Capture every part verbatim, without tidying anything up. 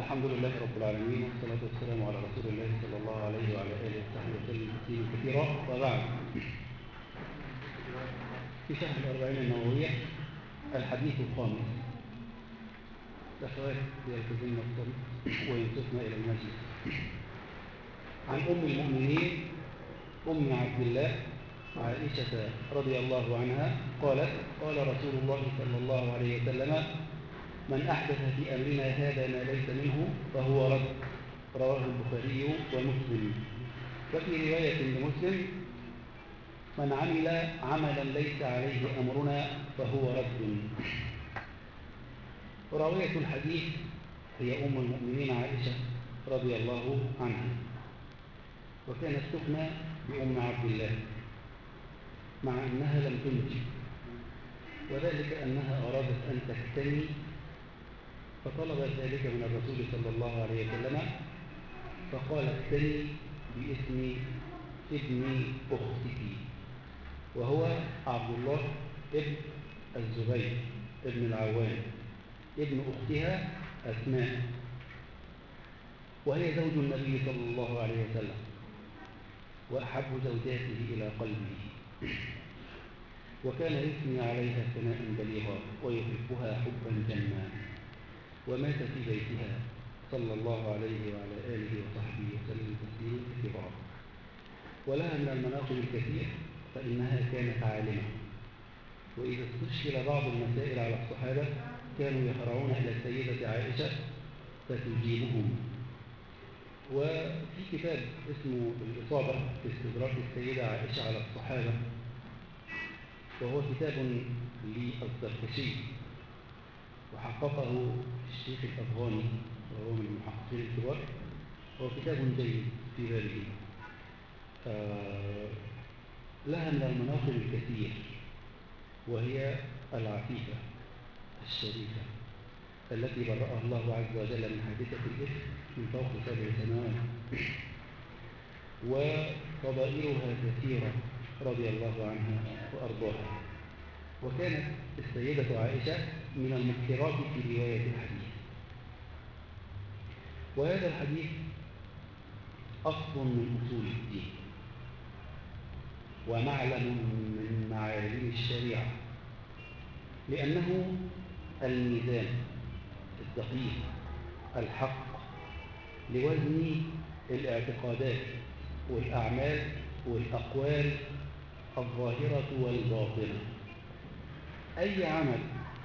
الحمد لله رب العالمين، والصلاة والسلام على رسول الله صلى الله عليه وعلى آله وصحبه وسلم تسليما كثيرا. وبعد، في شرح الأربعين النووية الحديث الخامس. الأخوات يلتزمن الطريق وينصتن إلى المسجد. عن أم المؤمنين أم عبد الله عائشة رضي الله عنها قالت: قال رسول الله صلى الله عليه وسلم: من أحدث في أمرنا هذا ما ليس منه فهو رد. رواه البخاري ومسلم. وفي رواية لمسلم: من عمل عملا ليس عليه أمرنا فهو رد. راوية الحديث هي أم المؤمنين عائشة رضي الله عنها، وكانت تكنى بأم عبد الله مع أنها لم تنجب، وذلك أنها أرادت أن تكتني فطلبت ذلك من الرسول صلى الله عليه وسلم، فقال: اكتني باسم ابن أختك، وهو عبد الله ابن الزبير ابن العوام ابن أختها أسماء، وهي زوج النبي صلى الله عليه وسلم وأحب زوجاته إلى قلبه، وكان يثني عليها ثناء بليغا ويحبها حبا جما، ومات في بيتها صلى الله عليه وعلى آله وصحبه وسلم تسليما كثيرا. ولها من المناقب الكثير، فإنها كانت عالمة، وإذا استشكل بعض المسائل على الصحابة كانوا يهرعون إلى السيدة عائشة فتجيبهم. وفي كتاب اسمه الإصابة في استدراك السيدة عائشة على الصحابة، وهو كتاب للزركشي وحققه الشيخ الأفغاني وهو من المحققين الكبار، وهو كتاب جيد في ذلك. آه لها من المناقب الكثير، وهي العفيفة الشريفة التي برأها الله عز وجل من حادثة الإفك من فوق سبع سماوات، وفضائلها كثيرة رضي الله عنها وأرضاها. وكانت السيدة عائشة من المكثرات في رواية الحديث. وهذا الحديث أصل من أصول الدين ومعلم من معالم الشريعة، لأنه الميزان الدقيق الحق لوزن الاعتقادات والأعمال والأقوال الظاهرة والباطنة. أي عمل،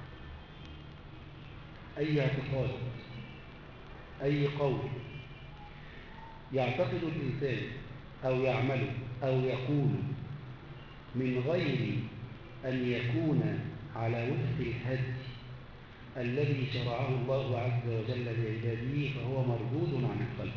أي اعتقاد، أي قول يعتقد الإنسان أو يعمله أو يقول من غير أن يكون على وفق الهدي الذي شرعه الله عز وجل لعباده فهو مردود عن الخلق.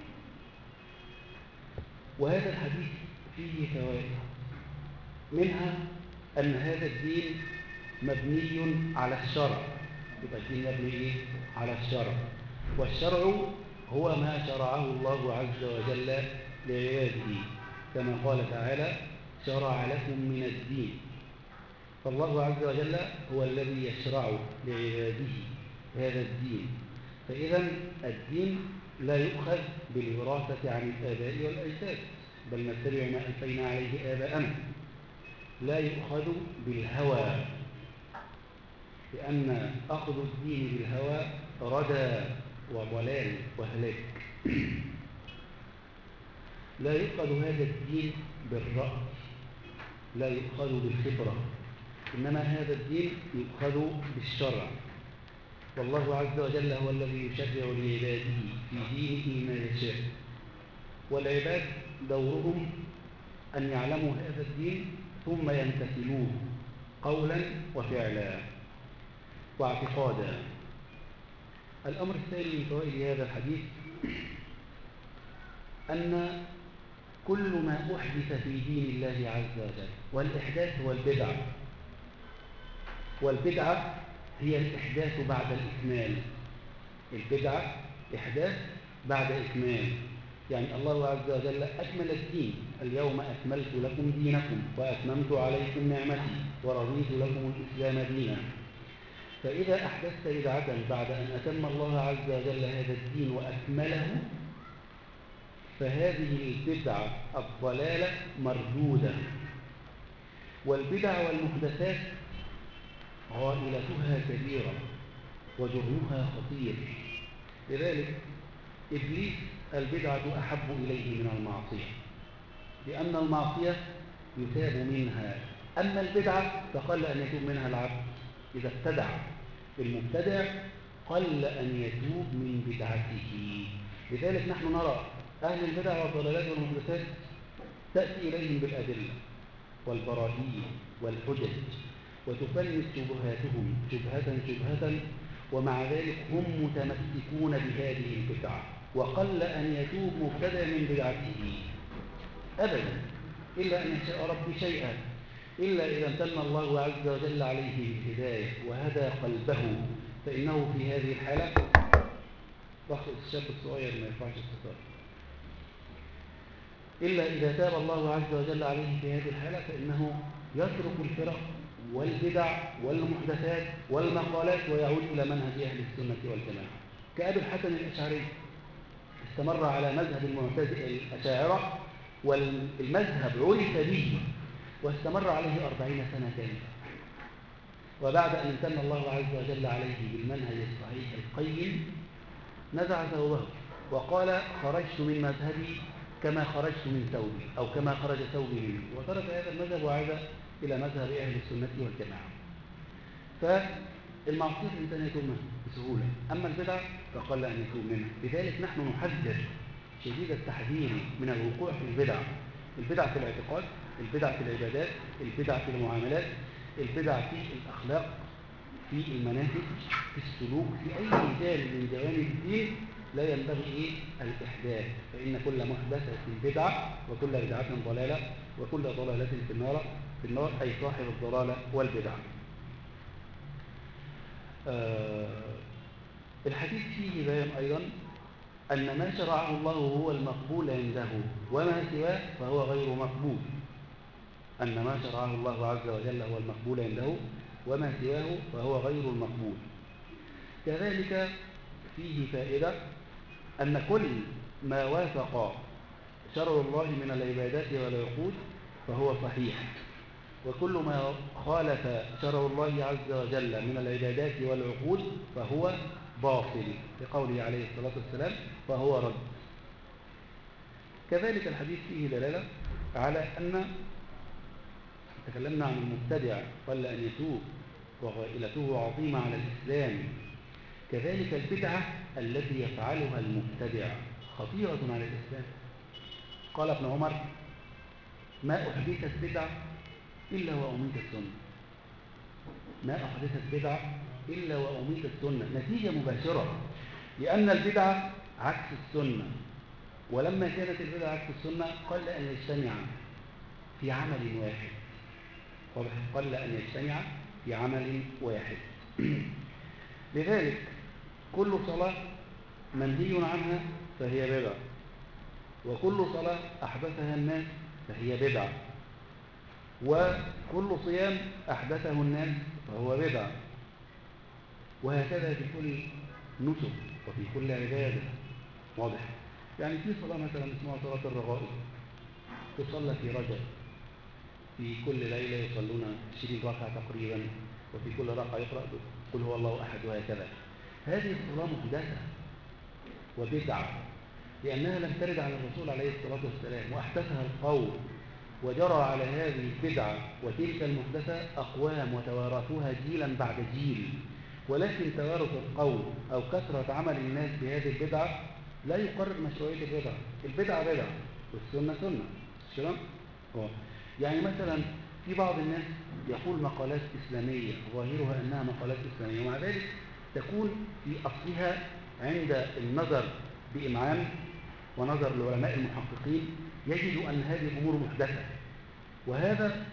وهذا الحديث فيه فوائد، منها أن هذا الدين مبني على الشرع. يبقى الدين مبني على الشرع، والشرع هو ما شرعه الله عز وجل لعباده، كما قال تعالى: شرع لكم من الدين. فالله عز وجل هو الذي يشرع لعباده هذا الدين. فإذا الدين لا يؤخذ بالوراثة عن الآباء والأجداد، بل نتبع ما ألفينا عليه آباءنا. لا يؤخذ بالهوى، لأن أخذ الدين بالهوى ردى وضلال وهلاك. لا يؤخذ هذا الدين بالرأي، لا يؤخذ بالفطرة، إنما هذا الدين يؤخذ بالشرع. والله عز وجل هو الذي يشرع لعباده في دينه ما يشاء، والعباد دورهم أن يعلموا هذا الدين ثم يمتثلوه قولا وفعلا واعتقادا. الأمر الثاني من فوائد هذا الحديث أن كل ما أحدث في دين الله عز وجل، والإحداث هو البدعة، والبدعة هي الإحداث بعد الإكمال. البدعة إحداث بعد إكمال، يعني الله عز وجل أكمل الدين: اليوم أكملت لكم دينكم وأتممت عليكم نعمتي ورضيت لكم الإسلام دينا. فإذا أحدثت بدعة بعد أن أتم الله عز وجل هذا الدين وأكمله فهذه البدعة الضلالة مردودة. والبدع والمحدثات غائلتها كبيرة وجرمها خطير. لذلك إبليس البدعة أحب إليه من المعصية، لأن المعصية يتاب منها، أما البدعة فقل أن يتوب منها العبد إذا ابتدع. المبتدع قل أن يتوب من بدعته. لذلك نحن نرى أهل البدع والضلالات والمحدثات تأتي إليهم بالأدلة والبراهين والحجج وتفلت شبهاتهم شبهة شبهة، ومع ذلك هم متمسكون بهذه البدعة، وقل أن يتوب مبتدع من بدعته أبدا، إلا أن يشاء ربي شيئا، إلا إذا امتن الله عز وجل عليه بالهداية وهدى قلبه، فإنه في هذه الحالة ضغط الشاب الصغير ما يرفعش الستار، إلا إذا تاب الله عز وجل عليه في هذه الحالة فإنه يترك الفرق والبدع والمحدثات والمقالات ويعود إلى منهج أهل السنة والجماعة. كأبي الحسن الأشعري استمر على مذهب المعتزلة الأشاعرة، والمذهب عرف به واستمر عليه أربعين سنة كاملة، وبعد أن امتن الله عز وجل عليه بالمنهج الصحيح القيم نزع ثوبه وقال خرجت من مذهبي كما خرجت من ثوبي، أو كما خرج ثوبي منه، وترك هذا المذهب وعاد إلى مذهب أهل السنة والجماعة. فالمعصية الإنسان يتوب منها بسهولة، أما البدع فقل أن يتوب منها. لذلك نحن نحذر شديد التحذير من الوقوع في البدع، البدع في الاعتقاد، البدع في العبادات، البدع في المعاملات، البدع في الأخلاق، في المناهج، في السلوك، في أي مجال من جوانب الدين لا ينبغي إيه الإحداث، فإن كل محدثة بدعة وكل بدعة ضلالة وكل ضلالة في النار في النار أي صاحب الضلالة والبدع. آه الحديث فيه بيان أيضا أن ما شرعه الله هو المقبول عنده، وما سواه فهو غير مقبول. أن ما شرعه الله عز وجل هو المقبول عنده، وما سواه فهو غير المقبول. كذلك فيه فائدة أن كل ما وافق شرع الله من العبادات والعقود فهو صحيح، وكل ما خالف شرع الله عز وجل من العبادات والعقود فهو باطل، لقوله عليه الصلاة والسلام فهو رد. كذلك الحديث فيه دلالة على أن تكلمنا عن المبتدع قل أن يتوب وغائلته عظيمة على الإسلام، كذلك البدعة التي يفعلها المبتدع خطيرة على الإسلام. قال ابن عمر ما أحدثت بدعة إلا وأميت السنة، ما أحدثت بدعة إلا وأميت السنة، نتيجة مباشرة، لأن البدعة عكس السنة، ولما كانت البدعة عكس السنة قل أن يجتمع في عمل واحد، قل أن يجتمع في عمل واحد. لذلك كل صلاة منهي عنها فهي بدعة، وكل صلاة أحدثها الناس فهي بدعة، وكل صيام أحدثه الناس فهو بدعة، وهكذا في كل نسك وفي كل عبادة. واضح؟ يعني في صلاة مثلا اسمها صلاة الرغائب تصلى في رجب، في كل ليلة يصلون عشرين ركعة تقريبا، وفي كل ركعة يقرأ قل هو الله أحد، وهكذا. هذه الصلاة محدثة وبدعة، لأنها لم ترد عن الرسول عليه الصلاة والسلام، وأحدثها القوم، وجرى على هذه البدعة وتلك المحدثة أقوام وتوارثوها جيلا بعد جيل، ولكن توارث القوم أو كثرة عمل الناس بهذه البدعة لا يقرر مشروعية البدعة. البدعة بدعة والسنة سنة، مش كده؟ يعني مثلا في بعض الناس يقول مقالات إسلامية ظاهرها أنها مقالات إسلامية، ومع ذلك تكون في أصلها عند النظر بإمعان ونظر العلماء المحققين يجد أن هذه الأمور محدثة، وهذا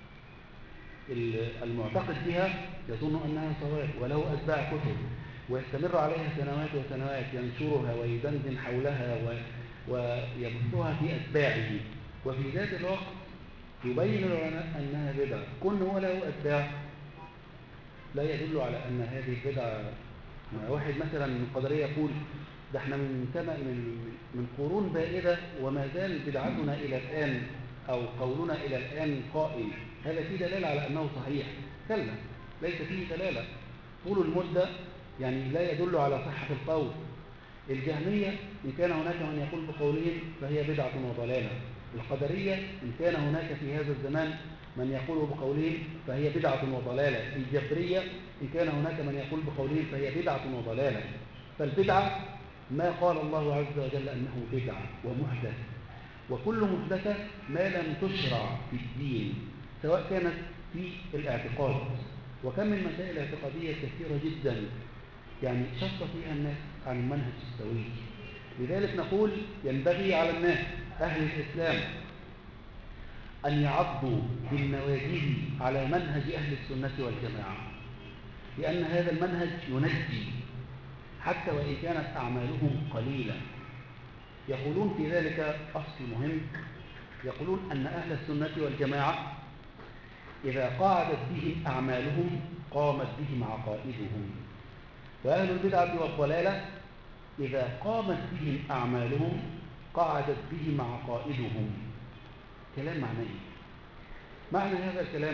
المعتقد بها يظن أنها صواب، وله أتباع كتب ويستمر عليها سنوات وسنوات ينشرها ويدندن حولها ويبثها في أتباعه، وفي ذات الوقت يبين العلماء أنها بدعة. كن هو له أتباع لا يدل على أن هذه البدعة. واحد مثلا من القدرية يقول ده احنا من كما من من قرون بائدة وما زال بدعتنا إلى الآن أو قولنا إلى الآن قائم، هذا فيه دلالة على أنه صحيح؟ كلا، ليس فيه دلالة. طول المدة يعني لا يدل على صحة القول. الجهمية إن كان هناك من يقول بقولهم فهي بدعة وضلالة. القدرية إن كان هناك في هذا الزمان من يقول بقولهم فهي بدعة وضلالة. الجبرية إن كان هناك من يقول بقولهم فهي بدعة وضلالة. فالبدعة ما قال الله عز وجل أنه بدعة ومحدث، وكل محدثة ما لم تشرع في الدين سواء كانت في الاعتقاد. وكم من مسائل اعتقادية كثيرة جدا يعني شق فيها الناس عن المنهج السوي. لذلك نقول ينبغي على الناس أهل الإسلام أن يعضوا بالنواجذ على منهج أهل السنة والجماعة، لأن هذا المنهج ينجي حتى وإن كانت أعمالهم قليلة. يقولون في ذلك أصل مهم، يقولون أن أهل السنة والجماعة إذا قعدت بهم أعمالهم قامت بهم عقائدهم، وأهل البدعة والضلالة إذا قامت بهم أعمالهم قعدت بهم عقائدهم. كلام معناه. معنى هذا الكلام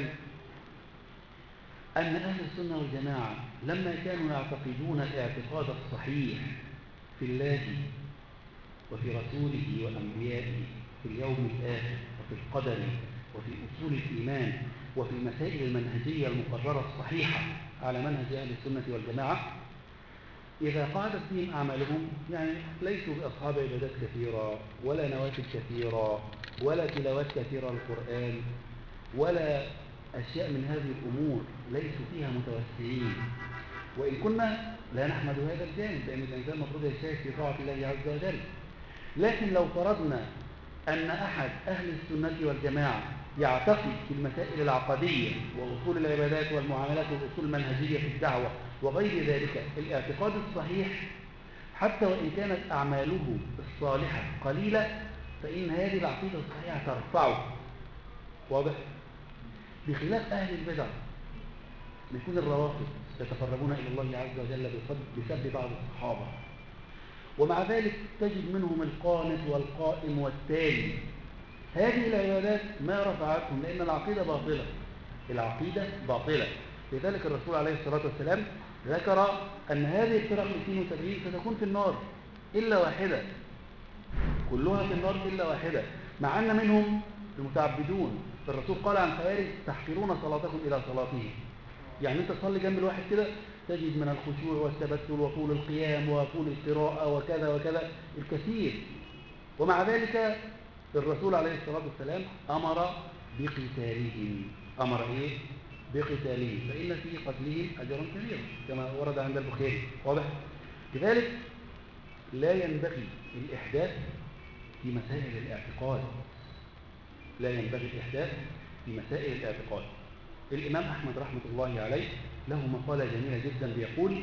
أن أهل السنة والجماعة لما كانوا يعتقدون الاعتقاد الصحيح في الله وفي رسوله وأنبيائه، في اليوم الآخر وفي القدر وفي أصول الإيمان وفي المسائل المنهجية المقررة الصحيحة على منهج أهل السنة والجماعة، إذا قعدت بهم أعمالهم يعني ليسوا بأصحاب عبادات كثيرة ولا نوافل كثيرة ولا تلاوات كثيرة للقرآن ولا أشياء من هذه الأمور، ليسوا فيها متوسعين. وإن كنا لا نحمد هذا الجانب لأن الإنسان المفروض يجتهد في طاعة الله عز وجل. لكن لو فرضنا أن أحد أهل السنة والجماعة يعتقد في المسائل العقدية وأصول العبادات والمعاملات والأصول المنهجية في الدعوة وغير ذلك الاعتقاد الصحيح، حتى وإن كانت أعماله الصالحة قليلة فإن هذه العقيدة الصحيحة ترفعه. واضح؟ بخلاف أهل البدع يكون الروافض يتقربون إلى الله عز وجل بسب بعض الصحابة، ومع ذلك تجد منهم القانت والقائم والتالي. هذه العبادات ما رفعتهم لأن العقيدة باطلة. العقيدة باطلة. لذلك الرسول عليه الصلاة والسلام ذكر أن هذه الفرق الاثنين وسبعين ستكون في النار إلا واحدة، كلها في النار إلا واحدة، مع أن منهم المتعبدون. الرسول قال عن خوارج تحقرون صلاتكم إلى صلاتهم، يعني أنت تصلي جنب الواحد كده تجد من الخشوع والتبتل وطول القيام وطول القراءة وكذا وكذا الكثير، ومع ذلك الرسول عليه الصلاة والسلام أمر بقتالهم. أمر إيه؟ بقتالهم، فإن في قتلهم أجر كبير كما ورد عند البخاري. واضح؟ لذلك لا ينبغي الإحداث في مسائل الاعتقاد، لا ينبغي الإحداث في مسائل الاعتقاد. الإمام أحمد رحمة الله عليه له مقالة جميلة جدا بيقول: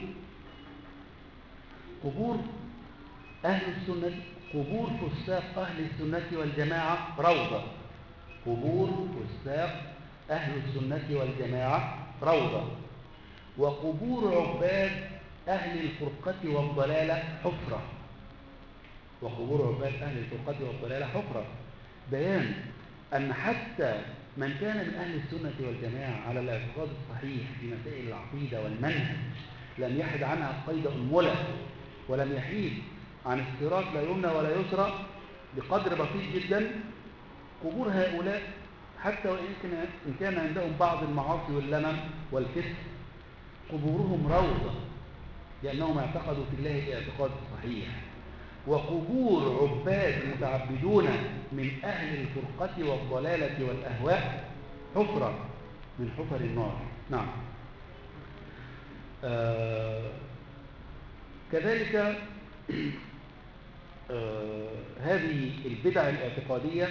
قبور أهل السنة قبور فساق أهل السنة والجماعة روضة. قبور فساق أهل السنة والجماعة روضة، وقبور عباد أهل الفرقة والضلالة حفرة. وقبور عباد أهل الفرقة والضلالة حفرة. بيان أن حتى من كان من أهل السنة والجماعة على الاعتقاد الصحيح في مسائل العقيدة والمنهج لم يحد عنها قيد أنملة، ولم يحيد عن الصراط لا يمنى ولا يسرى بقدر بسيط جدا، قبور هؤلاء حتى وإن كان عندهم بعض المعاصي واللمم والكسر قبورهم روضة لأنهم اعتقدوا في الله الاعتقاد الصحيح. وقبور عباد متعبدون من أهل الفرقة والضلالة والأهواء حفرة من حفر النار. نعم. آه كذلك آه هذه البدع الاعتقادية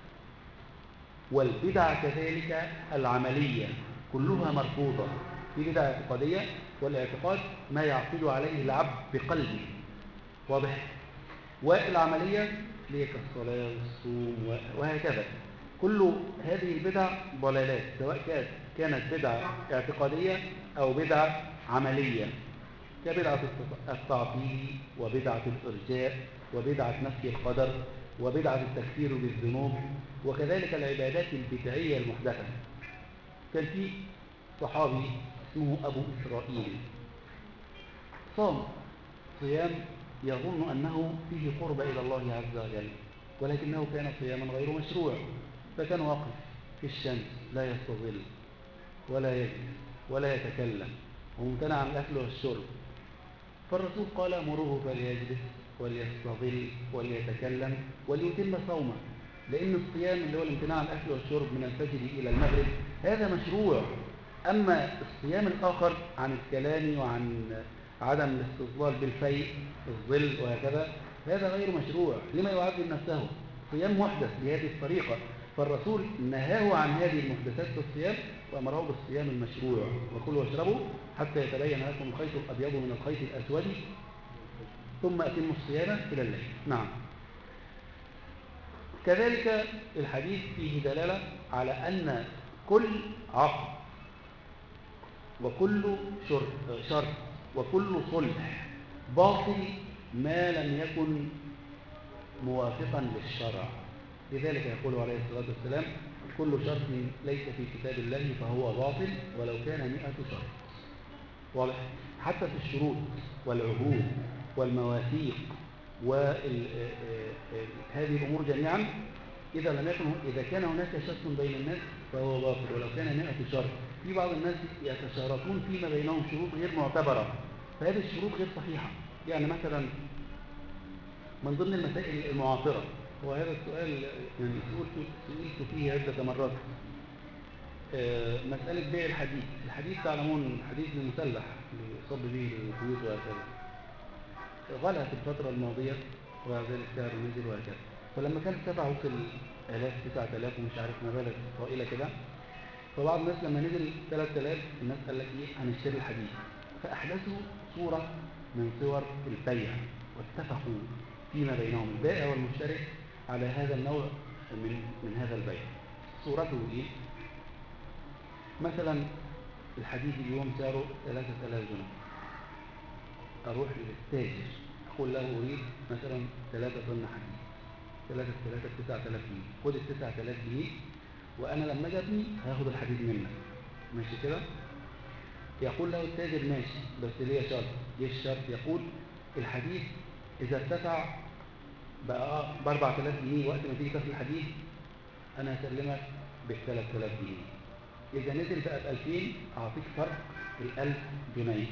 والبدع كذلك العملية كلها مرفوضة. في بدع اعتقادية والاعتقاد ما يعقد عليه العبد بقلبه. واضح؟ والعملية هي كالصلاة والصوم وهكذا. كل هذه البدع ضلالات سواء كانت كانت بدعة اعتقادية أو بدعة عملية، كبدعة التعطيل وبدعة الإرجاء وبدعة نفي القدر وبدعة التكفير بالذنوب، وكذلك العبادات البدعية المحدثة. كان في صحابي اسمه أبو إسرائيل صام صيام يظن أنه فيه قرب إلى الله عز وجل، ولكنه كان صياما غير مشروع، فكان واقف في الشمس لا يستظل ولا يجلس ولا يتكلم وممتنع عن الأكل والشرب. فالرسول قال مروه فليجلس وليستظل وليتكلم وليتم صومه، لأن الصيام اللي هو الامتناع عن الأكل والشرب من الفجر إلى المغرب هذا مشروع. أما الصيام الآخر عن الكلام وعن عدم الاستظلال بالفيء الظل وهكذا هذا غير مشروع، لما يعذب نفسه صيام محدث بهذه الطريقة. فالرسول نهاه عن هذه المحدثات في الصيام وأمره بالصيام المشروع، وكلوا واشربوا حتى يتبين لكم الخيط الأبيض من الخيط الأسود ثم أتموا الصيام إلى الليل. نعم. كذلك الحديث فيه دلالة على أن كل عقد وكل شرط وكل صلح باطل ما لم يكن موافقا للشرع. لذلك يقول عليه الصلاة والسلام كل شرط ليس في كتاب الله فهو باطل ولو كان مئة شرط. واضح؟ حتى في الشروط والعهود والمواثيق وهذه الأمور جميعا إذا لم يكن إذا كان هناك شك بين الناس فهو باطل ولو كان مئة شرط. في بعض الناس يتشاركون فيما بينهم شروط غير معتبرة، فهذه الشروط غير صحيحة. يعني مثلا من ضمن المسائل المعاصرة وهذا السؤال يعني سئلت فيه عدة مرات، مسألة بيع الحديد. الحديد تعلمون الحديد المسلح اللي يصب به البيوت وهكذا غلى في الفترة الماضية وذلك سعره نزل وهكذا، فلما كان سبعة وصل آلاف تسعة آلاف ومش عارف مبالغ طائلة كده، فبعض الناس لما نزل ثلاثة آلاف الناس قال لك ايه هنشتري الحديد، فأحدثوا صورة من صور البيع واتفقوا فيما بينهم البائع والمشتري على هذا النوع من من هذا البيع. صورته ايه؟ مثلا الحديد اليوم سعره ثلاثة آلاف جنيه، اروح للتاجر اقول له اريد مثلا ثلاثة طن حديد، ثلاثة ثلاثة تسعة آلاف جنيه، خد ال تسعة آلاف جنيه وانا لما اجي ابني هاخد الحديد منك، ماشي كده؟ يقول له التاجر ماشي بس ليه شرط. ايه الشرط؟ يقول الحديد اذا ارتفع بقى ب أربعة آلاف جنيه وقت ما تيجي تاخد الحديد انا هسلمك ب ثلاثة آلاف جنيه، اذا نزل بقى ب ألفين اعطيك فرق ال ألف جنيه،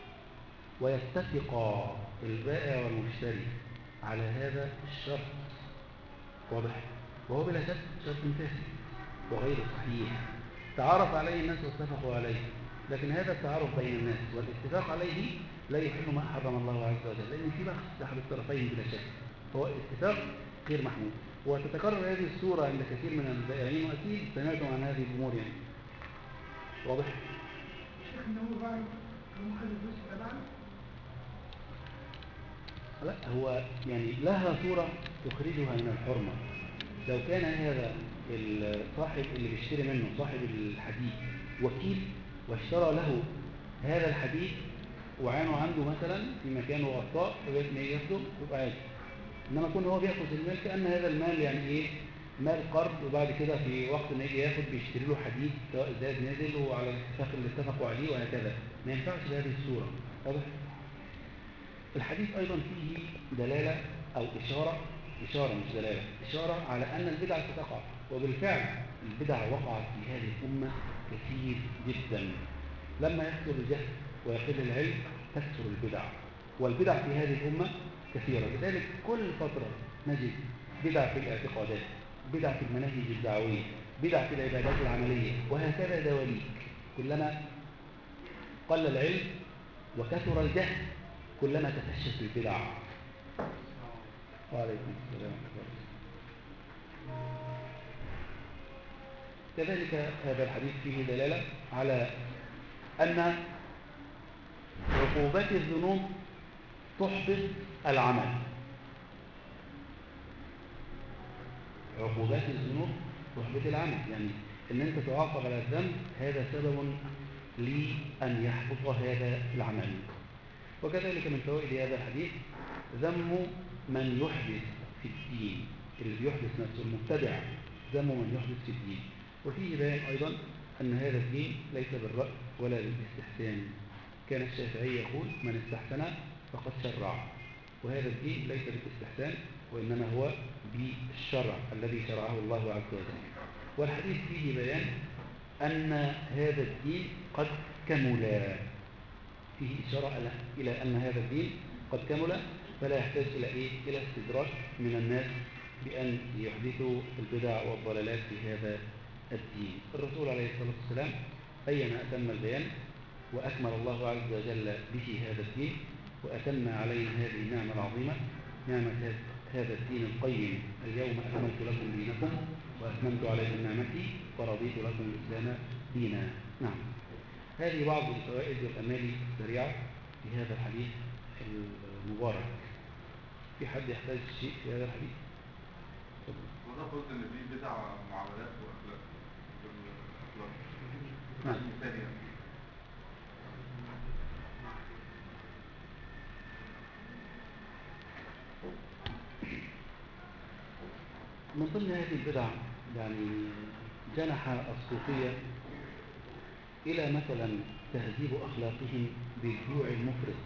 ويتفق البائع والمشتري على هذا الشرط. واضح؟ وهو بلا شك شرط فاسد وغير صحيح تعارف عليه الناس واتفقوا عليه، لكن هذا التعارف بين الناس والاتفاق عليه لا يحل ما حرم الله عز وجل، لأن في بخس أحد الطرفين بلا شك، فهو اتفاق غير محمود. وتتكرر هذه الصورة عند كثير من البائعين وأكيد سمعتم عن هذه الأمور يعني. واضح؟ لا هو يعني لها صورة تخرجها من الحرمة. لو كان هذا الصاحب اللي بيشتري منه صاحب الحديد وكيل واشترى له هذا الحديد وعانوا عنده مثلا في مكان وغطاء لغايه ما ياخده يبقى عادي، انما يكون هو بياخد المال كأن هذا المال يعني ايه مال قرض، وبعد كده في وقت ما يجي ياخد بيشتري له حديد سواء زاد نزل وعلى الاتفاق اللي اتفقوا عليه وهكذا، ما ينفعش بهذه الصورة. واضح؟ الحديث أيضا فيه دلالة أو إشارة إشارة مش دلالة إشارة على أن البدع ستقع، وبالفعل البدع وقعت في هذه الأمة كثير جدا. لما يكثر الجهل ويقل العلم تكثر البدع، والبدع في هذه الأمة كثيرة. لذلك كل فترة نجد بدع في الاعتقادات، بدع في المناهج الدعوية، بدع في العبادات العملية، وهكذا دواليك. كلما قل العلم وكثر الجهل كلما تفشت البدع. وعليكم السلام. كذلك هذا الحديث فيه دلالة على أن عقوبات الذنوب تحبط العمل. عقوبات الذنوب تحبط العمل، يعني ان انت تعاقب على الذنب هذا سبب لأن يحبط هذا العمل. وكذلك من فوائد هذا الحديث ذم من يحدث في الدين، اللي بيحدث نفسه المبتدع، ذم من يحدث في الدين. وفيه بيان أيضا أن هذا الدين ليس بالرأي ولا بالاستحسان. كان الشافعي يقول من استحسن فقد شرع، وهذا الدين ليس بالاستحسان وإنما هو بالشرع الذي شرعه الله عز وجل. والحديث فيه بيان أن هذا الدين قد كمل، فيه إشارة إلى أن هذا الدين قد كمل، فلا يحتاج إلى إيه؟ إلى استدراك من الناس بأن يحدثوا البدع والضلالات في هذا الدين. الرسول عليه الصلاة والسلام بين أتم البيان، وأكمل الله عز وجل به هذا الدين، وأتم عليه هذه النعمة العظيمة، نعمة هذا الدين القيم. اليوم أكملت لكم دينكم وأتممت عليكم نعمتي ورضيت لكم الإسلام دينا. نعم، هذه بعض الفوائد والأمال السريعة في هذا الحديث المبارك. في حد يحتاج شيء في هذا الحديث؟ وده قلت ان في بدع معاملات واخلاق في الاخلاق. نعم. من ضمن هذه البدع يعني جنح الصوفية إلى مثلا تهذيب أخلاقهم بالجوع المفرط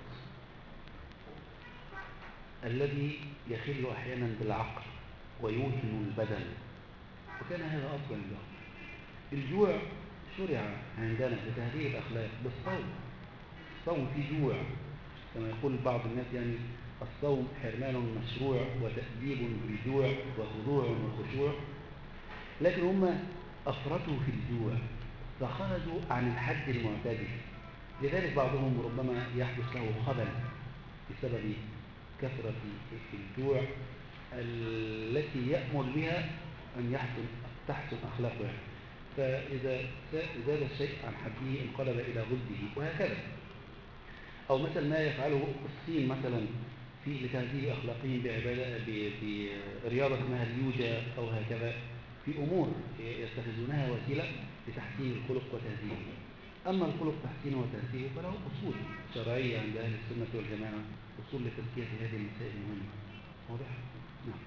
الذي يخل أحيانا بالعقل ويوهن البدن، وكان هذا أفضل له. الجوع شرع عندنا لتهذيب الأخلاق بالصوم. الصوم فيه جوع كما يقول بعض الناس، يعني الصوم حرمان مشروع وتأديب بالجوع وخضوع وخشوع، لكن هم أفرطوا في الجوع فخرجوا عن الحد المعتدل. لذلك بعضهم ربما يحدث له خبل بسبب كثرة الجوع التي يأمل بها أن يحسن تحسن أخلاقه، فإذا زاد الشيء عن حده انقلب إلى ضده وهكذا. أو مثل ما يفعله الصين مثلا في لتهذيب أخلاقهم بعبادة برياضة اسمها اليوجا أو هكذا، في أمور يتخذونها وسيلة لتحسين الخلق وتهذيبه. أما الخلق تحسينه وتهذيبه فله أصول شرعية عند أهل السنة والجماعة، أصول لتزكية هذه المسائل المهمة. واضح؟ نعم.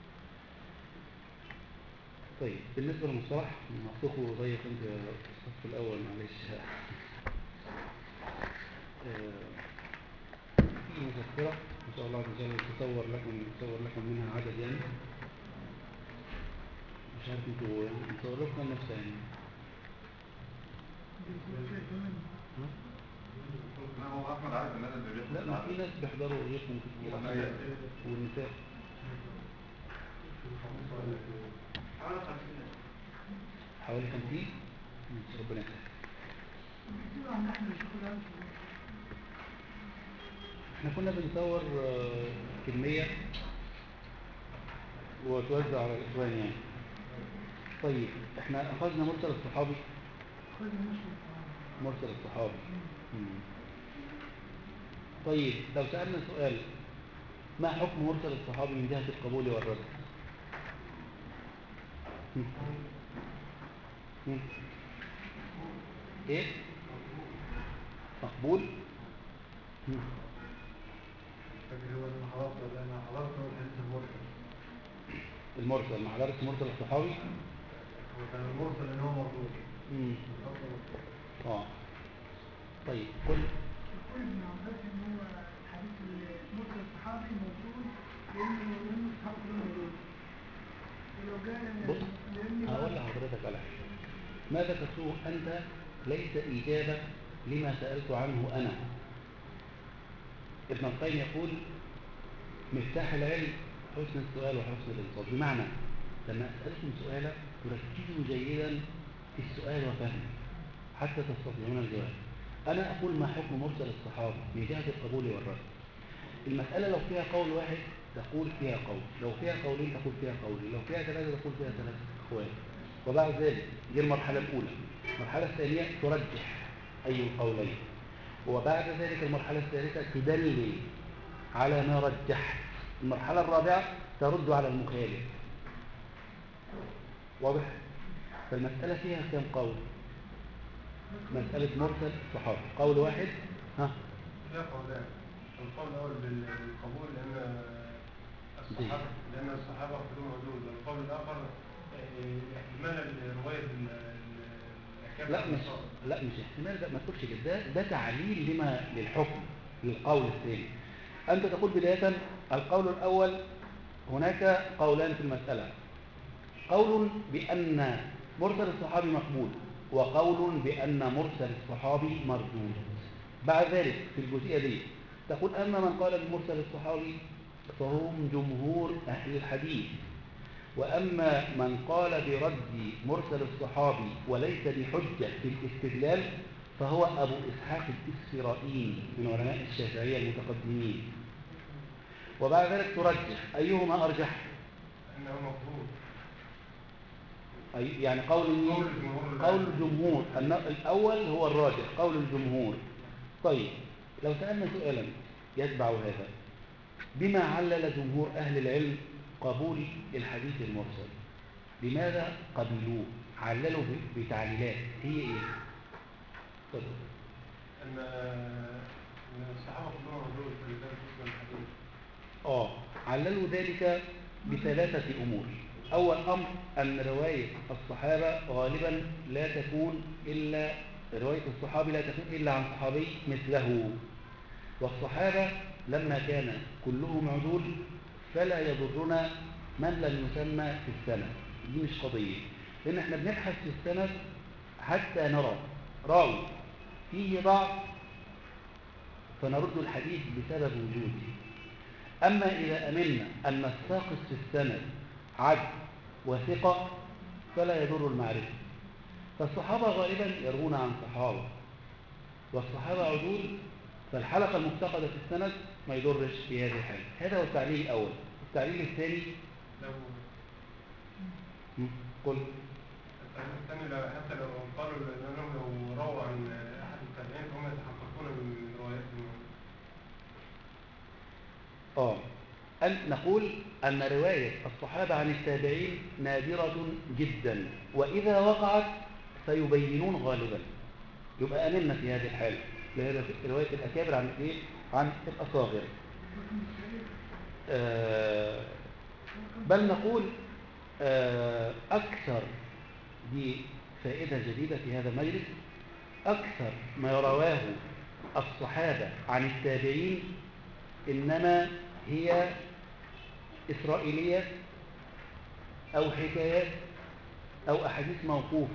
طيب بالنسبة للمصطلح نطلقه ضيق انت الصف الأول معلش. في مذكرة إن شاء الله عز وجل تصور لكم تصور لكم منها عدد، يعني مش عارف انتوا نصور لكم نفسها يعني. لا هو احمد عارف الناس اللي بيحضروا. لا ما في ناس بيحضروا غيركم كتير والنساء حوالي خمسين. ربنا يسهل. احنا كنا بنصور كمية وتوزع على الإخوان يعني. طيب احنا أخذنا مرسل الصحابي. مرسل الصحابي. طيب لو سألنا سؤال، ما حكم مرسل الصحابي من جهة القبول والرد؟ ايه؟ مقبول؟ المرسل ما حضرتش مرسل الصحابي؟ وكان المرسل ان هو مردود. امم اه طيب كل كل ابن عباس ان هو حديث المرسل الصحابي موجود لانه لانه الصحابه كلهم موجود. ولو كان بص هقول لحضرتك على حاجه، ما ذكرته انت ليس اجابه لما سالت عنه انا. ابن القيم يقول مفتاح العلم حسن السؤال وحسن الانصات، بمعنى لما اسالكم سؤالا تركزوا جيدا في السؤال وفهمه حتى تستطيعون الجواب. انا اقول ما حكم مرسل الصحابه من جهه القبول والرد. المساله لو فيها قول واحد تقول فيها قول، لو فيها قولين تقول فيها قولين، لو فيها ثلاثه تقول فيها ثلاثه اقوال. وبعد ذلك دي المرحله الاولى. المرحله الثانيه ترجح اي القولين، وبعد ذلك المرحله الثالثه تدلل على ما رجحت. المرحله الرابعه ترد على المخالف. واضح؟ فالمسألة فيها كم قول؟ مسألة مرسل الصحابي قول واحد. ها فيها قولان. القول الأول بال- بالقبول لأن الصحابة لأن الصحابة كلهم عدول، والقول الآخر آه، احتمال رواية ال- ال- الأكابر لا عن مش الصحابة. لا مش احتمال، ده ما تقولش كده، ده ده تعليل لما للحكم للقول الثاني. أنت تقول بداية القول الأول هناك قولان في المسألة، قول بأن مرسل الصحابي مقبول، وقول بأن مرسل الصحابي مردود. بعد ذلك في الجزئية دي تقول أما من قال بمرسل الصحابي فهم جمهور أهل الحديث، وأما من قال برد مرسل الصحابي وليس بحجة في الاستدلال فهو أبو إسحاق الإسفرائيني من علماء الشافعية المتقدمين. وبعد ذلك ترجح أيهما أرجح؟ أنه مقبول. أي يعني قول قول الجمهور. قول الجمهور أن الأول هو الراجح، قول الجمهور. طيب لو سألنا سؤالا يتبع هذا، بما علل جمهور أهل العلم قبول الحديث المرسل؟ لماذا قبلوه؟ عللوا ب- بتعليلات هي إيه؟ طيب. أن أن الصحابة كلهم عدول في ذلك اسم الحديث. آه عللوا ذلك بثلاثة أمور. أول أمر أن رواية الصحابة غالبا لا تكون إلا رواية الصحابي لا تكون إلا عن صحابي مثله، والصحابة لما كان كلهم عدول فلا يضرنا من لم يسمى في السند. دي مش قضية، لأن احنا بنبحث في السند حتى نرى راوي فيه ضعف فنرد الحديث بسبب وجوده. أما إذا أمنا أن الساقط في السند عدل وثقة فلا يضر المعرفة. فالصحابة غالبا يروون عن صحابة والصحابة عدول، فالحلقة المفتقدة في السند ما يضرش في هذه الحالة. هذا هو التعليل الأول. التعليل الثاني لو م، قل الثاني لو- حتى لو قالوا لأنهم لو رووا عن أحد التابعين فهم يتحققون من روايتهم. آه أن نقول أن رواية الصحابة عن التابعين نادرة جدا، وإذا وقعت فيبينون غالبا، يبقى أمنا في هذه الحالة لهذا رواية الأكابر عن إيه؟ عن الأصاغر. آه بل نقول آه أكثر، دي فائدة جديدة في هذا المجلس، أكثر ما رواه الصحابة عن التابعين إنما هي إسرائيليات أو حكايات أو أحاديث موقوفة.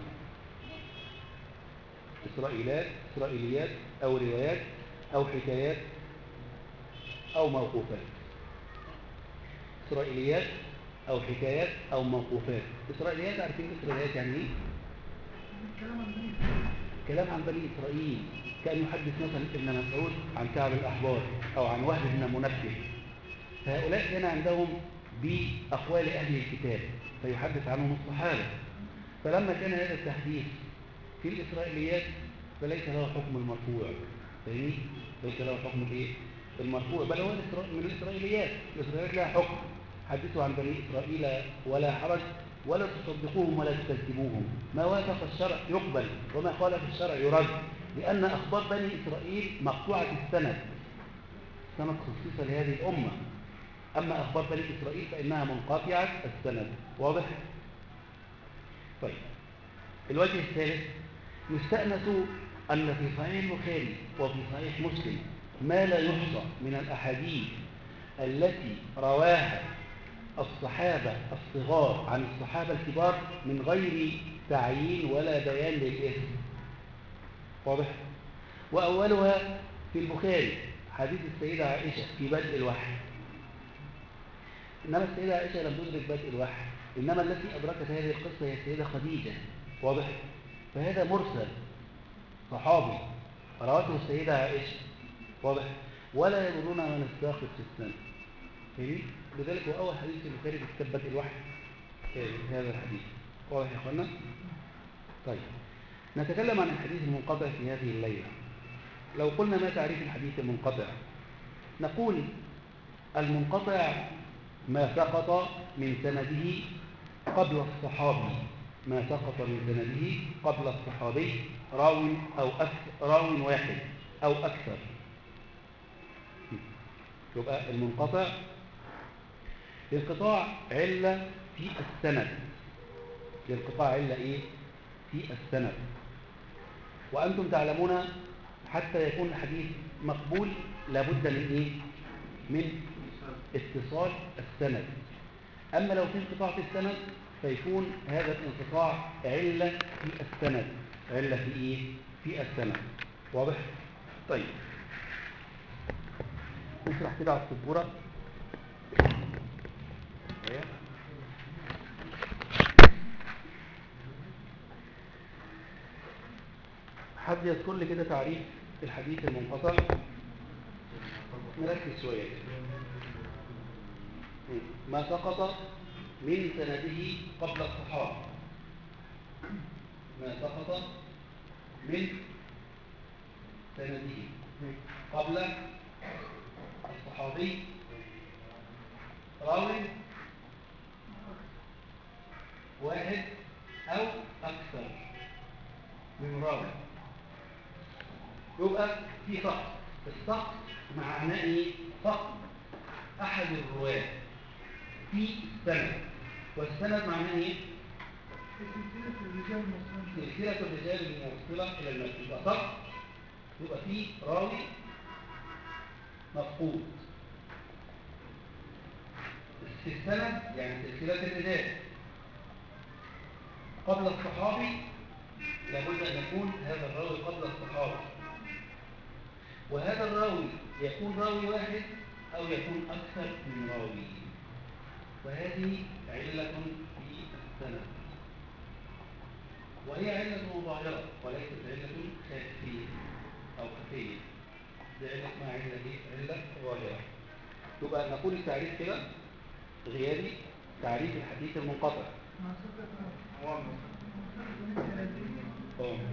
إسرائيلات إسرائيليات أو روايات أو حكايات أو موقوفات. إسرائيليات أو حكايات أو موقوفات. إسرائيليات عارفين إسرائيليات يعني إيه؟ الكلام عن بني كلام عن بني إسرائيل، كان يحدث مثلا ابن مسعود عن كعب الأحبار أو عن وهب بن منبه، فهؤلاء كان عندهم بأقوال أهل الكتاب فيحدث عنهم الصحابة. فلما كان هذا التحديث في الإسرائيليات فليس له حكم المرفوع، فاهمين؟ ليس له حكم الايه؟ المرفوع، بل هو من الإسرائيليات. الإسرائيليات لها حكم، حدثوا عن بني إسرائيل ولا حرج، ولا تصدقوهم ولا تكذبوهم، ما وافق الشرع يقبل وما خالف الشرع يرد، لأن أخبار بني إسرائيل مقطوعة السند، سند خصيصة لهذه الأمة. أما أخبار بني إسرائيل فإنها منقطعة السند. واضح؟ طيب الوجه الثالث، يستأنس أن في صحيح البخاري وفي صحيح مسلم ما لا يحصى من الأحاديث التي رواها الصحابة الصغار عن الصحابة الكبار من غير تعيين ولا بيان للإثم. واضح؟ وأولها في البخاري حديث السيدة عائشة في بدء الوحي، إنما السيدة عائشة لم تدرك بدء الوحي، إنما التي أدركت هذه القصة هي السيدة خديجة. واضح؟ فهذا مرسل صحابي رواته السيدة عائشة. واضح؟ ولا يضرون من الساقط في السنة. فهمت؟ لذلك هو أول حديث في البخاري في كتاب بدء الوحي في هذا الحديث. واضح يا أخوانا؟ طيب نتكلم عن الحديث المنقطع في هذه الليلة. لو قلنا ما تعريف الحديث المنقطع، نقول المنقطع ما سقط من سنده قبل الصحابي ما سقط من سنده قبل الصحابي راو أو أكثر، راو واحد أو أكثر. يبقى المنقطع للقطاع علة في السند، للقطاع علة إيه؟ في السند. وأنتم تعلمون حتى يكون الحديث مقبول لابد من إيه؟ من اتصال السند. أما لو في انقطاع في السند فيكون هذا الانقطاع علة في السند، علة في إيه؟ في السند. واضح؟ طيب نشرح كده على السبورة. حد يذكر لي كده تعريف الحديث المنقطع؟ نركز شوية. ما سقط من سنده قبل الصحابة، ما سقط من سنده قبل الصحابي راوي واحد أو أكثر من راوي. يبقى في سقط، السقط معناه إيه؟ سقط أحد الرواة في السند، والسند معناه إيه؟ سلسلة الرجال المصريين. سلسلة الرجال الموصلة إلى المسجد. يبقى سقط يبقى في راوي مفقود في السند، يعني سلسلة الرجال قبل الصحابي لابد أن يكون هذا الراوي قبل الصحابي، وهذا الراوي يكون راوي واحد أو يكون أكثر من راوي، وهذه علة في السند، وهي علة ظاهرة وليست علة خافية أو خفية. دي علة اسمها علة إيه؟ علة ظاهرة. يبقى نقول التعريف كده غيابي، تعريف الحديث المنقطع. ما سقط هو من سنده اه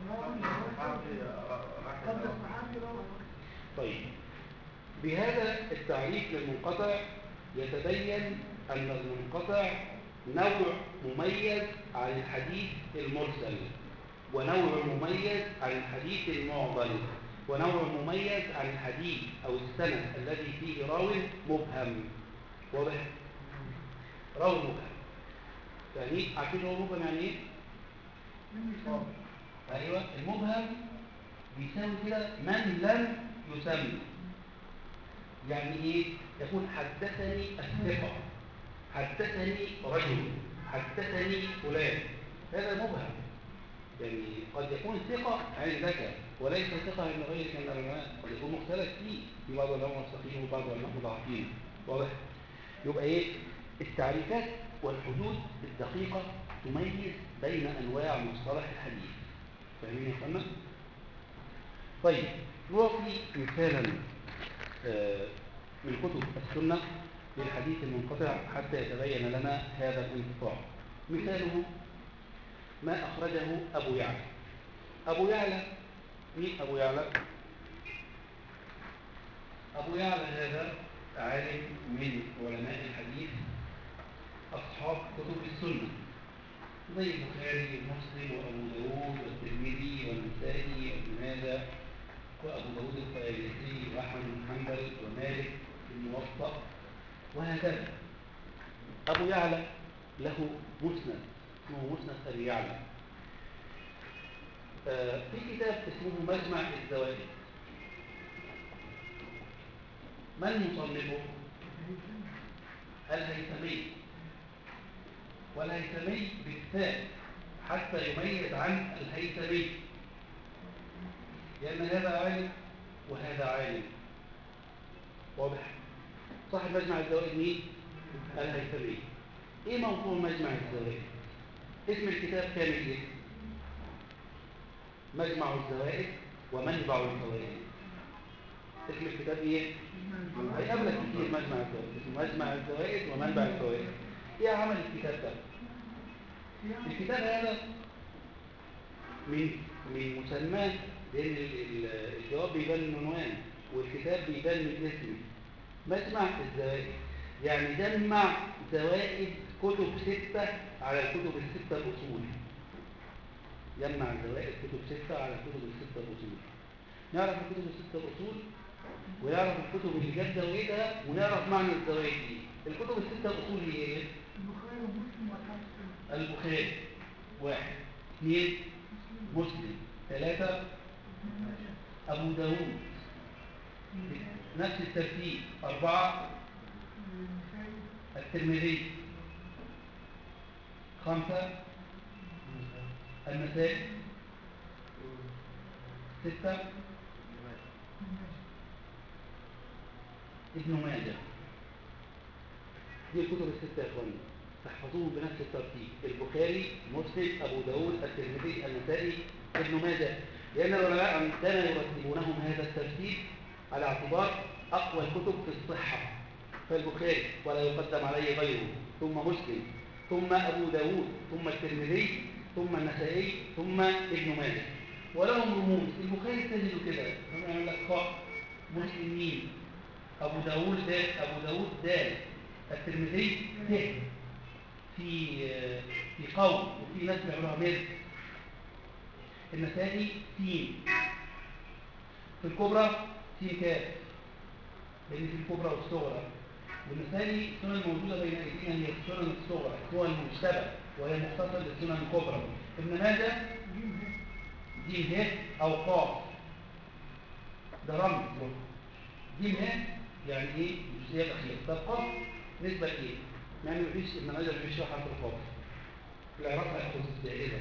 قبل الصحابي روى. طيب بهذا التعريف للمنقطع يتبين أن المنقطع نوع مميز عن الحديث المرسل، ونوع مميز عن الحديث المعضل، ونوع مميز عن الحديث أو السند الذي فيه راو مبهم. واضح؟ راو مبهم يعني عارفين هو مبهم يعني ايه؟ ايوه المبهم بيساوي كده من لم يسمى. يعني ايه؟ يقول حدثني الثقة، حدثني رجل، حدثني فلان، هذا مبهم. يعني قد يكون ثقة عندك وليس ثقة عند غيرك من العلماء، قد يكون مختلف فيه، في بعض العلماء مستقيم وبعض العلماء مضاعفين. واضح؟ يبقى ايه؟ التعريفات والحدود الدقيقة تميز بين انواع مصطلح الحديث. فاهمين يا اخوانا؟ طيب نعطي مثالا آه من كتب السنة للحديث المنقطع حتى يتبين لنا هذا الانقطاع. مثاله ما أخرجه أبو يعلى. أبو يعلى مين أبو يعلى؟ أبو يعلى هذا عالم من علماء الحديث أصحاب كتب السنة زي البخاري ومسلم وأبو داود والترمذي والنسائي وابن ماجه وأبو داود الطيالسي وأحمد بن حنبل ومالك في الموطأ وهكذا. أبو يعلى له مسند اسمه مسند أبي يعلى. آه في كتاب اسمه مجمع الزوائد. من مصنفه؟ الهيثمي، والهيثمي بالتاء حتى يميز عن الهيثمي، لأن هذا عالم وهذا عالم. واضح؟ صاحب مجمع الزوائد مين؟ الهيثمي. ايه موضوع مجمع الزوائد؟ اسم الكتاب كامل ايه؟ مجمع الزوائد ومنبع الفوائد. اسم الكتاب ايه؟ هيقابلك كتير مجمع الزوائد، اسمه مجمع الزوائد ومنبع الفوائد. ايه عمل الكتاب ده؟ الكتاب هذا من من مسماه، لان الجواب بيبان من عنوان والكتاب بيبان من اسمه. مجمع الزوائد يعني جمع زوائد كتب ستة على الكتب الستة الأصول. جمع الزوائد كتب ستة على الكتب الستة الأصول. نعرف الكتب الستة الأصول ونعرف الكتب اللي جت زوائدها ونعرف معنى الزوائد دي. الكتب الستة الأصول هي ايه؟ البخاري ومسلم والحديث البخاري واحد، اثنين مسلم، ثلاثة أبو داود نفس الترتيب، أربعة الترمذي، خمسة النسائي، ستة ابن ماجه. دي الكتب الستة يا اخواني، تحفظوهم بنفس الترتيب: البخاري، مسلم، أبو داود، الترمذي، النسائي، ابن ماجه. لأن العلماء كانوا يرتبونهم هذا الترتيب على اعتبار أقوى الكتب في الصحة، فالبخاري ولا يقدم عليه غيره، ثم مسلم، ثم أبو داود، ثم الترمذي، ثم النسائي، ثم ابن ماجه. ولهم رموز. البخاري تجد كده يعمل لك خاء، مسلم ميم، أبو داود دال، أبو داود دال، الترمذي ت، في في قول وفي ناس بيعملوها مد. النسائي سين، في الكبرى سين كاف، لأن في الكبرى والصغرى. والنسائي السنن الموجودة بين أيدينا هي السنن الصغرى، هو المجتبى وهي مختصر للسنن الكبرى. ابن ماجه جيم ه أو قاف، ده رمز. جيم ه يعني ايه؟ الجزئية الأخيرة. طب قاف نسبة ايه؟ يعني مفيش ابن ماجه مفيش فيها حرف القاف، لا رفع يأخذ الزائدة.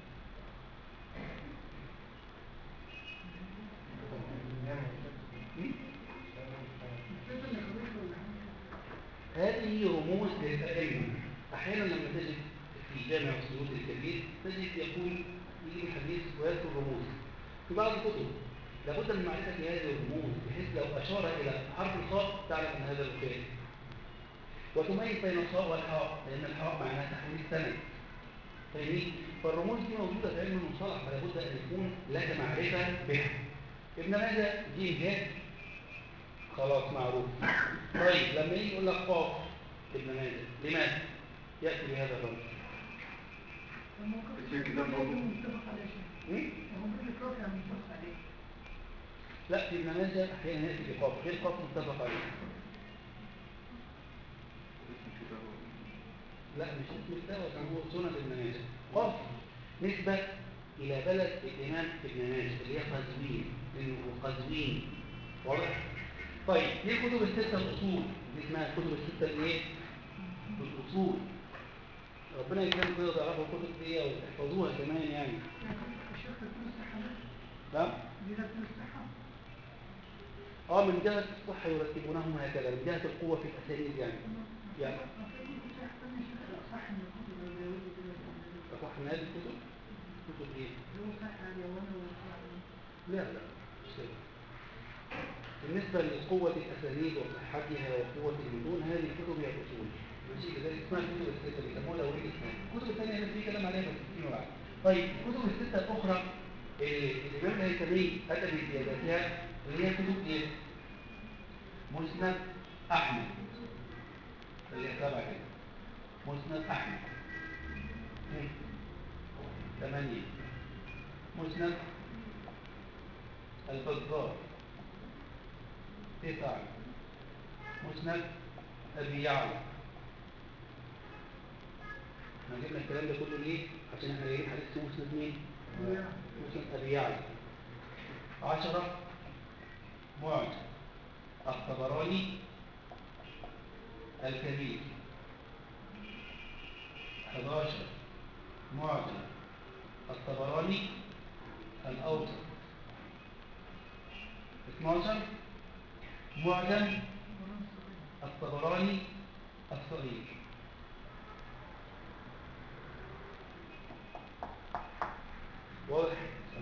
هذه رموز للأئمة. أحيانا لما تجد في جامع السيوطي الكبير تجد يقول يجيب الحديث ويذكر رموز. في بعض الكتب لابد من معرفة هذه الرموز، بحيث لو أشار إلى حرف الخاء تعرف أن هذا البخاري، وتميز بين الخاء والحاء، لأن الحاء معناها تحويل السند. فاهمين؟ فالرموز دي موجودة في علم المصطلح، فلا بد أن يكون لك معرفة بها. ابن ماجه جيم ه خلاص معروف. طيب لما يجي يقول لك قاف ابن ماجه، لماذا يأتي بهذا الرمز؟ لا، في ابن ماجه أحيانا يأتي بقاف غير قاف متفق عليه. لا مش اسم الكتاب، هو سنن ابن ماجه. قاف نسبة إلى بلد الإمام ابن ماجه اللي هي قزوين، لأنه قزوين. واضح؟ طيب دي الكتب الستة الأصول، دي اسمها الكتب الستة الإيه؟ الأصول. ربنا يكرمكم كده تعرفوا الكتب دي وتحفظوها كمان يعني. نعم؟ اه من جهة الصحة يرتبونهم هكذا، من جهة القوة في الأساليب يعني. يعني صح من هذه الكتب؟ كتب ايه؟ لا لا مش كده. بالنسبة لقوة الأسانيد وصحتها وقوة المتون هذه الكتب هي الأصول. ماشي كذلك اسمها الكتب الستة بيسموها الأولين الإسلام. الكتب الثانية اللي في كلام عليها بس فيما بعد. طيب الكتب الستة الأخرى الإمام الهيثمي أتى بزيادتها اللي هي كتب إيه؟ مسند أحمد اللي هي سبعة كده. مسند أحمد ثمانية. مسند البزار تسعة. مسند أبي يعلى. احنا جبنا الكلام ده كله ليه؟ عشان احنا جايبين حديث اسمه مسند مين؟ مسند أبي يعلى. عشرة معجم الطبراني الكبير. أحد عشر معجم الطبراني الأوسط. اثنا عشر معجم الطبراني الصغير. واضح؟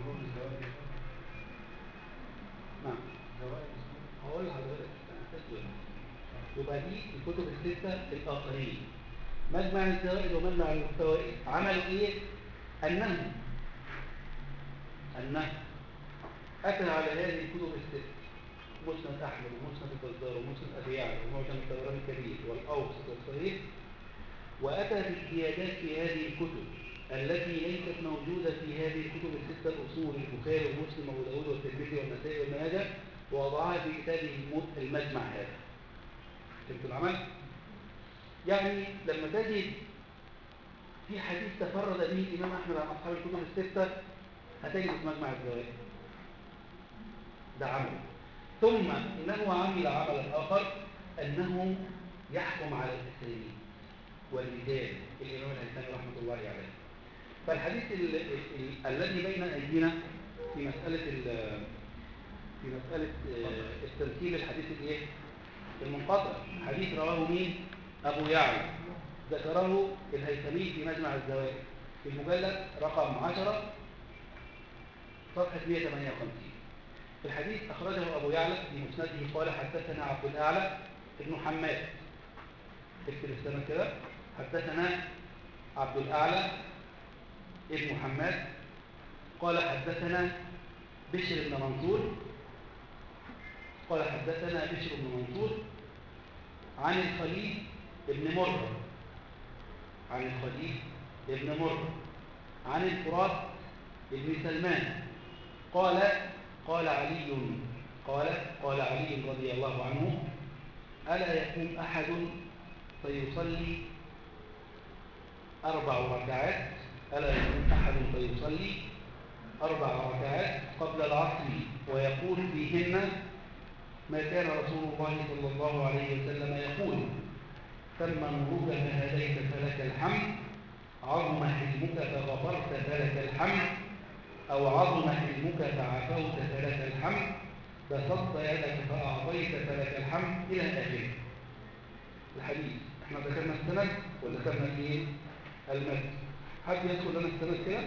نعم هقول لحضرتك يبقى دي الكتب الستة الآخرين. مجمع الزوائد ومجمع المحتويات عملوا ايه؟ أنهم أنهم أتى على هذه الكتب الستة، مسند أحمد ومسند البزار ومسند أبي يعلى ومعجم الطبراني الكبير والأوسط والصغير، وأتى بالزيادات في هذه الكتب التي ليست موجودة في هذه الكتب الستة الأصول: البخاري ومسلم وأبو داود والترمذي والنسائي وابن ماجه، ووضعها في كتابه المجمع هذا. فهمت العمل؟ يعني لما تجد في حديث تفرد به الإمام أحمد عن أصحاب الكتب الستة هتجد في مجمع الزوائد، ده عمل. ثم إنه عمل عملا آخر، أنه يحكم على الأسانيد والرجال، الإمام الهيثمي رحمة الله عليه. فالحديث ال ال الذي بين أيدينا في مسألة في مسألة التمثيل، الحديث الإيه؟ المنقطع، حديث رواه مين؟ أبو يعلى، ذكره الهيثمي في مجمع الزوائد في المجلد رقم عشرة صفحة مئة وثمانية وخمسين. الحديث أخرجه أبو يعلى في مسنده قال حدثنا عبد الأعلى ابن حماد، اكتب السنة كده، حدثنا عبد الأعلى ابن حماد قال حدثنا بشر بن منصور قال حدثنا بشر بن منصور عن الخليل ابن مرة عن الخليل ابن مرة عن الفرات ابن سلمان قال قال علي قال قال علي رضي الله عنه: ألا يقوم أحد فيصلي أربع ركعات ألا يقوم أحد فيصلي أربع ركعات قبل العصر ويقول فيهن ما كان رسول الله صلى الله عليه وسلم يقول: تم نورك فهديت فلك الحمد، عظم حلمك فغفرت فلك الحمد، أو عظم حلمك فعفوت فلك الحمد، بسطت يدك فأعطيت فلك الحمد، إلى آخره. الحديث احنا ذكرنا السند ولا ذكرنا الايه؟ المد. حد يدخل لنا السند كده؟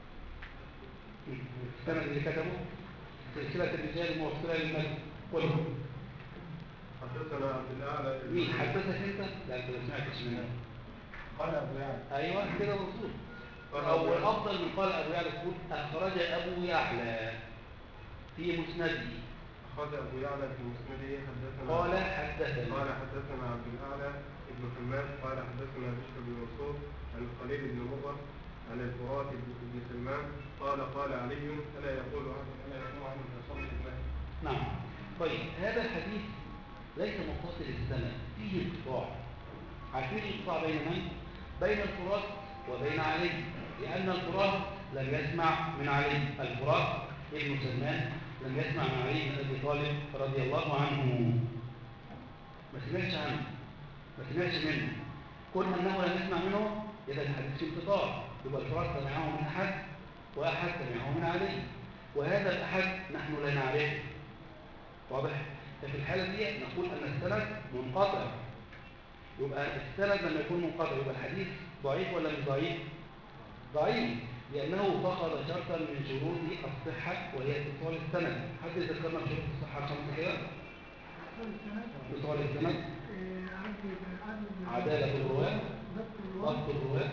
السند اللي كتبه سلسلة الرجال الموصلة للمد كله. حدثنا عبد الأعلى مين حدثك انت؟ لا انت ما سمعتش منه. قال أبو يعلى. ايوه كده مظبوط. او الافضل من قال ابو يعلى تقول اخرج ابو يعلى في مسنده. أخرج أبو يعلى في مسنده حدثنا قال حدثنا قال حدثنا عبد الأعلى ابن حماد قال حدثنا بشر بن منصور عن الخليل بن مرة عن الفرات بن سلمان قال قال علي: ألا يقول أحد ألا يقوم أحد فيصلي بالله. نعم. طيب هذا الحديث ليس متصل السند، فيه انقطاع. عارفين الانقطاع بين من؟ بين الفرات وبين علي، لأن الفرات لم يسمع من علي، الفرات ابن سلمان لم يسمع من علي بن أبي طالب رضي الله عنه، ما سمعش عنه، ما سمعش منه. كون أنه لم يسمع منه إذا الحديث في انقطاع، يبقى الفرات سمعه من أحد وأحد سمعه من علي، وهذا الأحد نحن لا نعرفه. واضح؟ ففي الحالة دي نقول أن السند منقطع. يبقى السند لما يكون منقطع يبقى الحديث ضعيف ولا مش ضعيف؟ ضعيف، لأنه فقد شرطا من شروط الصحة وهي اتصال السند. حد يذكرنا بشروط الصحة الخمسة كده؟ اتصال السند، عدالة الرواة، ضبط الرواة،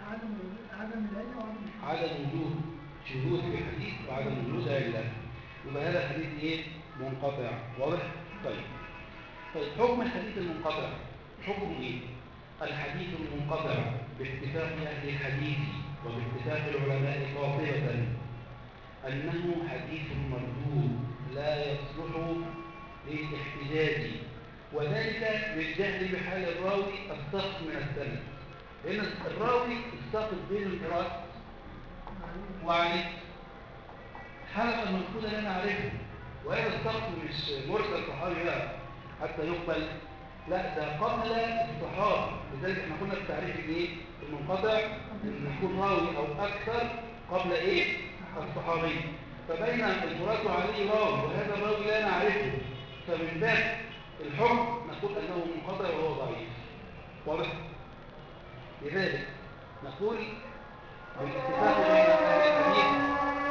عدم وجود شذوذ في الحديث وعدم وجود علة. يبقى هذا الحديث ايه؟ منقطع. واضح؟ طيب طيب حكم الحديث المنقطع حكم ايه؟ الحديث المنقطع باتفاق اهل الحديث وباتفاق العلماء قاطبة انه حديث مردود لا يصلح للاحتجاج، وذلك للجهل بحال الراوي السقط من السند، لان الراوي السقط بين الفرات وعليه حلقة المنقوذة لا نعرفه، وهذا السقط مش مرسل صحابي بقى حتى يقبل، لا ده قبل الصحابة. لذلك احنا قلنا التعريف الايه؟ المنقطع ان يكون راوي او اكثر قبل ايه؟ الصحابي. فبين الفرات وعليه راوي وهذا الراوي لا نعرفه، فمن باب الحكم نقول انه منقطع وهو ضعيف. واضح؟ لذلك نقول بالاتفاق بين اهل الحديث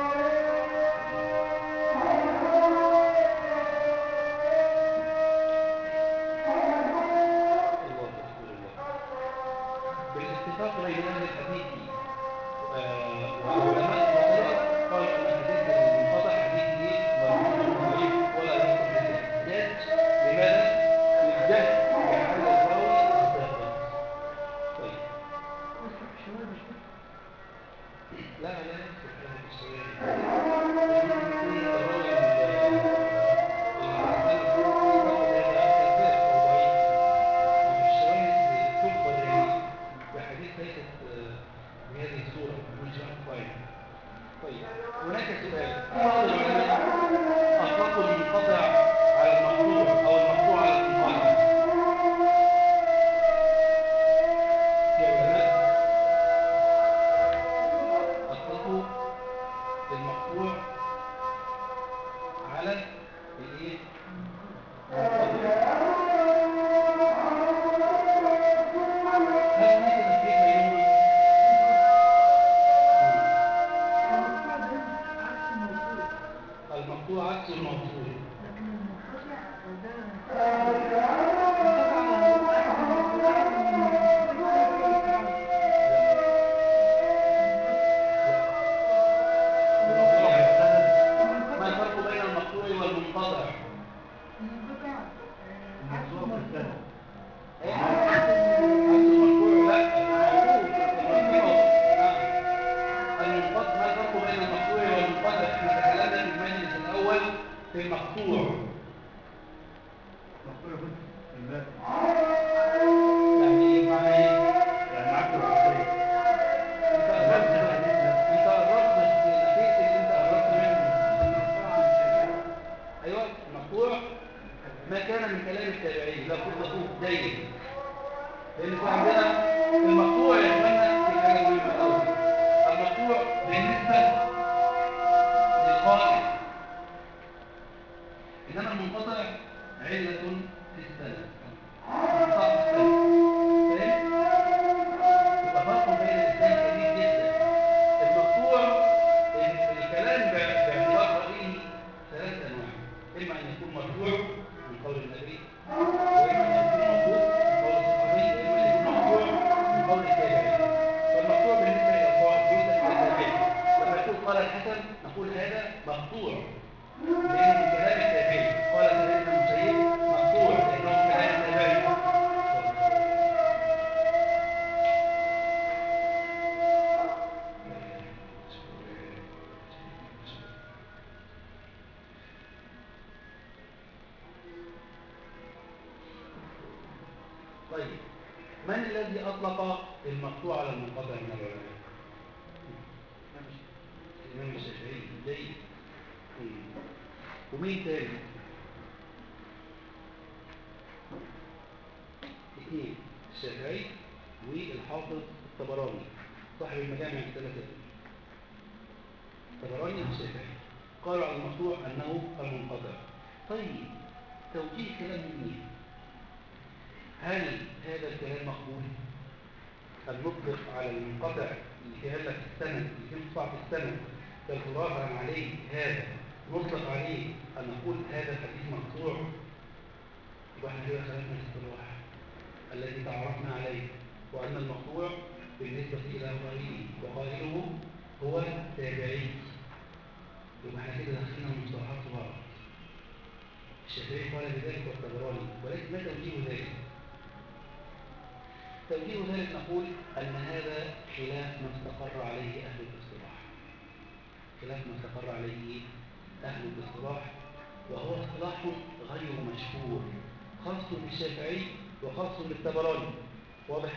بالاتفاق بين اهل الحديث وعلماء الصحابه قالوا ان الحديث المنقطع حديث مرفوع ضعيف ولا يصلح للاحتجاج. لماذا؟ للجهل بحال الراوي السابق. طيب الايه؟ المقطوع عكس الموصول. لكن المنقطع ده ما الفرق بين المقطوع والمنقطع؟ المنقطع عكس المرفوع. ايه؟ عكس المقطوع لا المقطوع. المنقطع ما الفرق بين المقطوع والمنقطع؟ احنا تكلمنا في المجلس الاول في المقطوع. مقطوع بس الماء يعني ايه معنى ايه؟ يعني عكس العصير. انت قربت انت قربت نتيجه اللي انت قربت منه. ايوه المقطوع ما كان من كلام التابعين لا بد نقول دايما، لان في عندنا المقطوع يشملنا في حاجه مهمه قوي. المقطوع بالنسبه للقائل، انما المنقطع عله في السند. انقطاع في السند فاهم؟ يبقى فرق بين الاثنين كبير جدا. المقطوع الكلام باعتبار رأيه ثلاث انواع، اما ان يكون مرفوع من قول النبي، واما ان يكون موقوف من قول الصحابي، واما ان يكون مقطوع من قول التابعي. فالمقطوع بالنسبه الى القائل بالنسبه للتابعي لما يقول قال الحسن نقول هذا مقطوع لانه من كلام التابعي. قال سيدنا المسيب مقطوع لانه من كلام التابعي. طيب من الذي أطلق المقطوع على المنقطع من العلماء؟ الإمام الشافعي. جيد. ومين تاني؟ اثنين، الشافعي والحافظ الطبراني صاحب المجامع الثلاثة. الطبراني والشافعي قالوا على المقطوع أنه المنقطع. طيب توجيه كلام مين؟ هل هذا الكلام مقبول؟ أن نطلق على المنقطع اللي فيها لك السند اللي فيه مقطع في السند كالخلاصة عن عليه هذا نطلق عليه أن نقول هذا الحديث مقطوع؟ يبقى احنا كده خلقنا الاصطلاح الذي تعرفنا عليه، وأن المقطوع بالنسبة إلى قائله وقائله هو تابعي. يبقى احنا كده دخلنا المصطلحات في بعض. الشافعي قال بذلك والطبراني، ولكن ما توجيه ذلك؟ توجيه ذلك نقول أن هذا خلاف ما استقر عليه أهل الاصطلاح. خلاف ما استقر عليه أهل الاصطلاح، وهو اصطلاح غير مشهور، خاص بالشافعي وخاص بالطبراني. واضح؟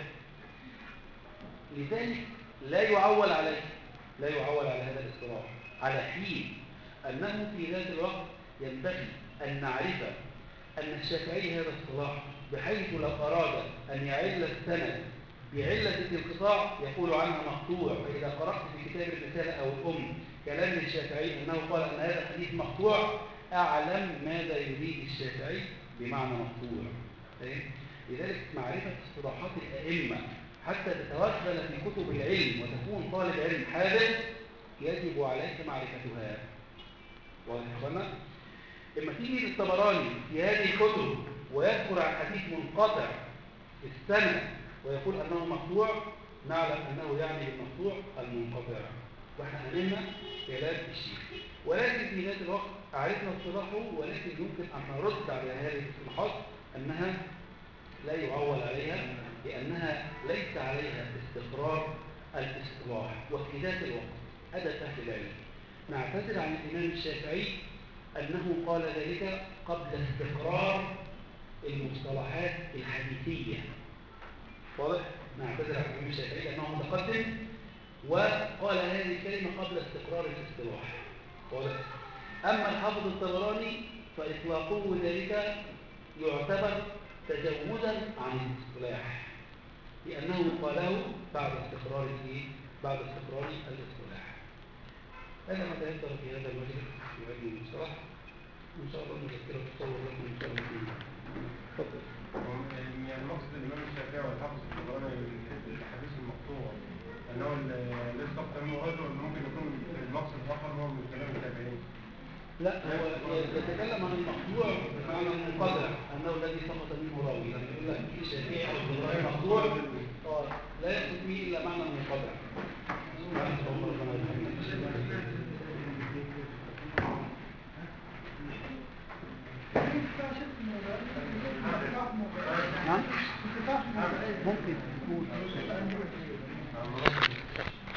لذلك لا يعول عليه، لا يعول على هذا الاصطلاح، على حين أنه في ذات الوقت ينبغي أن نعرف أن الشافعي هذا اصطلاح، بحيث لو أراد أن يعل السند بعلة الانقطاع يقول عنها مقطوع. فإذا قرأت في كتاب الرسالة أو الأم كلام الشافعي أنه قال أن هذا الحديث مقطوع، أعلم ماذا يريد الشافعي بمعنى مقطوع. لذلك معرفة اصطلاحات الأئمة حتى تتوغل في كتب العلم وتكون طالب علم حاذق يجب عليك معرفتها. واضح يا اخوانا؟ لما تيجي للطبراني في هذه الكتب ويذكر عن حديث منقطع السند ويقول انه مقطوع، نعلم انه يعني بالمقطوع المنقطع، واحنا امنا كلام الشيخ. ولكن في ذات الوقت عرفنا اصطلاحه، ولكن يمكن ان نرد على هذه الاصطلاحات انها لا يعول عليها، لانها ليس عليها استقرار الاصطلاح. وفي ذات الوقت ادب اهل العلم نعتذر عن الامام الشافعي أنه قال ذلك قبل استقرار المصطلحات الحديثية. واضح؟ نعتذر عن الإمام الشافعي لأنه متقدم وقال هذه الكلمة قبل استقرار الاصطلاح. واضح؟ أما الحافظ الطبراني فإطلاقه ذلك يعتبر تجوزا عن الاصطلاح، لأنه قاله بعد استقرار الايه؟ بعد استقرار الاصطلاح. هذا ما تيسر في هذا المجلس في علم المصطلح، إن شاء الله المذكرة تصور لكم إن شاء الله فيها. اتفضل. يعني مقصد الإمام الشافعي والحافظ الطبراني من الحديث المقطوع أنه ليس أكثر منه رجل، ممكن يكون المقصد الآخر هو من كلام التابعين. لا، هو يتكلم عن المقطوع بمعنى المنقطع، أنه الذي سقط منه راوي. لما يقول لك الشافعي أو الطبراني مقطوع لا يقصد به إلا معنى المنقطع. نعم؟ ممكن تكون